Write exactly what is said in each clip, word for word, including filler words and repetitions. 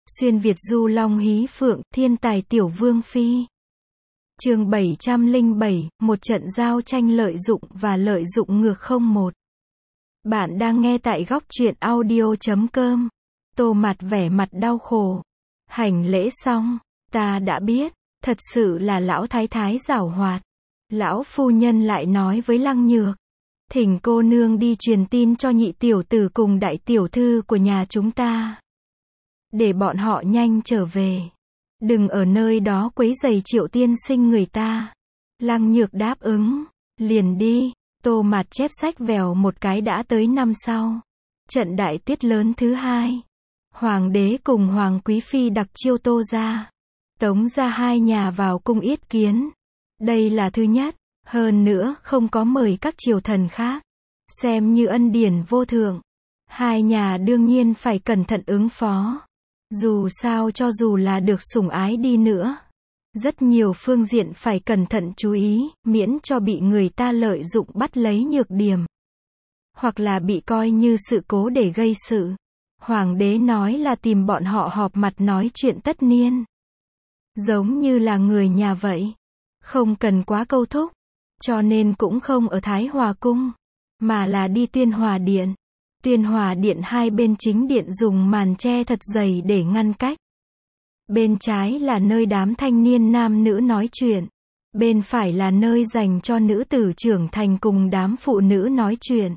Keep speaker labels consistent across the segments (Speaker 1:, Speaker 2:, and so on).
Speaker 1: Xuyên Việt du long hí phượng, thiên tài tiểu vương phi. Chương bảy trăm lẻ bảy, một trận giao tranh lợi dụng và lợi dụng ngược không một. Bạn đang nghe tại góc truyện audio chấm com. Tô Mặt vẻ mặt đau khổ. Hành lễ xong, ta đã biết, thật sự là lão thái thái giảo hoạt. Lão phu nhân lại nói với Lăng Nhược, thỉnh cô nương đi truyền tin cho nhị tiểu tử cùng đại tiểu thư của nhà chúng ta, để bọn họ nhanh trở về, đừng ở nơi đó quấy rầy Triệu tiên sinh người ta. Lăng Nhược đáp ứng, liền đi. Tô Mặt chép sách vèo một cái đã tới năm sau. Trận đại tiết lớn thứ hai, hoàng đế cùng hoàng quý phi đặc chiêu Tô gia, Tống gia hai nhà vào cung yết kiến. Đây là thứ nhất, hơn nữa không có mời các triều thần khác, xem như ân điển vô thượng. Hai nhà đương nhiên phải cẩn thận ứng phó. Dù sao cho dù là được sủng ái đi nữa, rất nhiều phương diện phải cẩn thận chú ý, miễn cho bị người ta lợi dụng bắt lấy nhược điểm, hoặc là bị coi như sự cố để gây sự. Hoàng đế nói là tìm bọn họ họp mặt nói chuyện tất niên, giống như là người nhà vậy, không cần quá câu thúc, cho nên cũng không ở Thái Hòa cung, mà là đi Tuyên Hòa điện. Tuyên Hòa điện hai bên chính điện dùng màn che thật dày để ngăn cách. Bên trái là nơi đám thanh niên nam nữ nói chuyện, bên phải là nơi dành cho nữ tử trưởng thành cùng đám phụ nữ nói chuyện.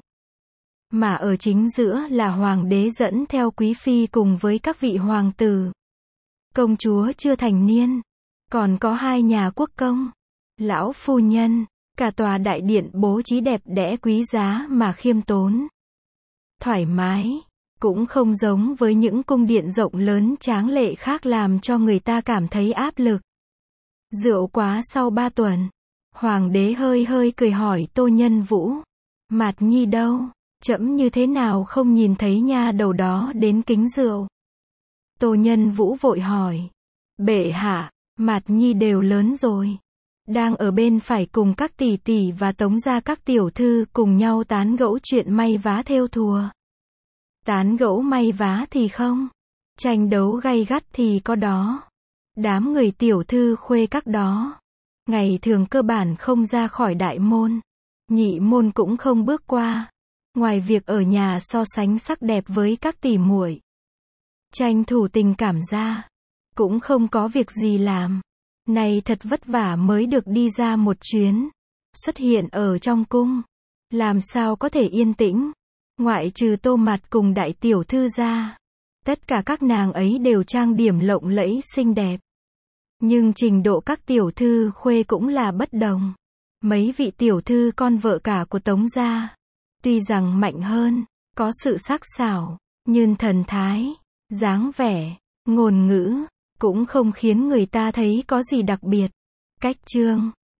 Speaker 1: Mà ở chính giữa là hoàng đế dẫn theo quý phi cùng với các vị hoàng tử, công chúa chưa thành niên, còn có hai nhà quốc công, lão phu nhân. Cả tòa đại điện bố trí đẹp đẽ quý giá mà khiêm tốn, thoải mái, cũng không giống với những cung điện rộng lớn tráng lệ khác làm cho người ta cảm thấy áp lực. Rượu quá sau ba tuần, hoàng đế hơi hơi cười hỏi Tô Nhân Vũ, Mạt Nhi đâu, trẫm như thế nào không nhìn thấy nha đầu đó đến kính rượu. Tô Nhân Vũ vội hỏi, bệ hạ, Mạt Nhi đều lớn rồi, đang ở bên phải cùng các tỷ tỷ và Tống gia các tiểu thư cùng nhau tán gẫu chuyện may vá thêu thùa. Tán gẫu may vá thì không, tranh đấu gay gắt thì có đó. Đám người tiểu thư khuê các đó, ngày thường cơ bản không ra khỏi đại môn, nhị môn cũng không bước qua, ngoài việc ở nhà so sánh sắc đẹp với các tỷ muội, tranh thủ tình cảm ra, cũng không có việc gì làm. Này thật vất vả mới được đi ra một chuyến, xuất hiện ở trong cung, làm sao có thể yên tĩnh. Ngoại trừ Tô Mặt cùng đại tiểu thư ra, tất cả các nàng ấy đều trang điểm lộng lẫy xinh đẹp. Nhưng trình độ các tiểu thư khuê cũng là bất đồng. Mấy vị tiểu thư con vợ cả của Tống gia, tuy rằng mạnh hơn, có sự sắc sảo, nhưng thần thái, dáng vẻ, ngôn ngữ, cũng không khiến người ta thấy có gì đặc biệt. Cách chương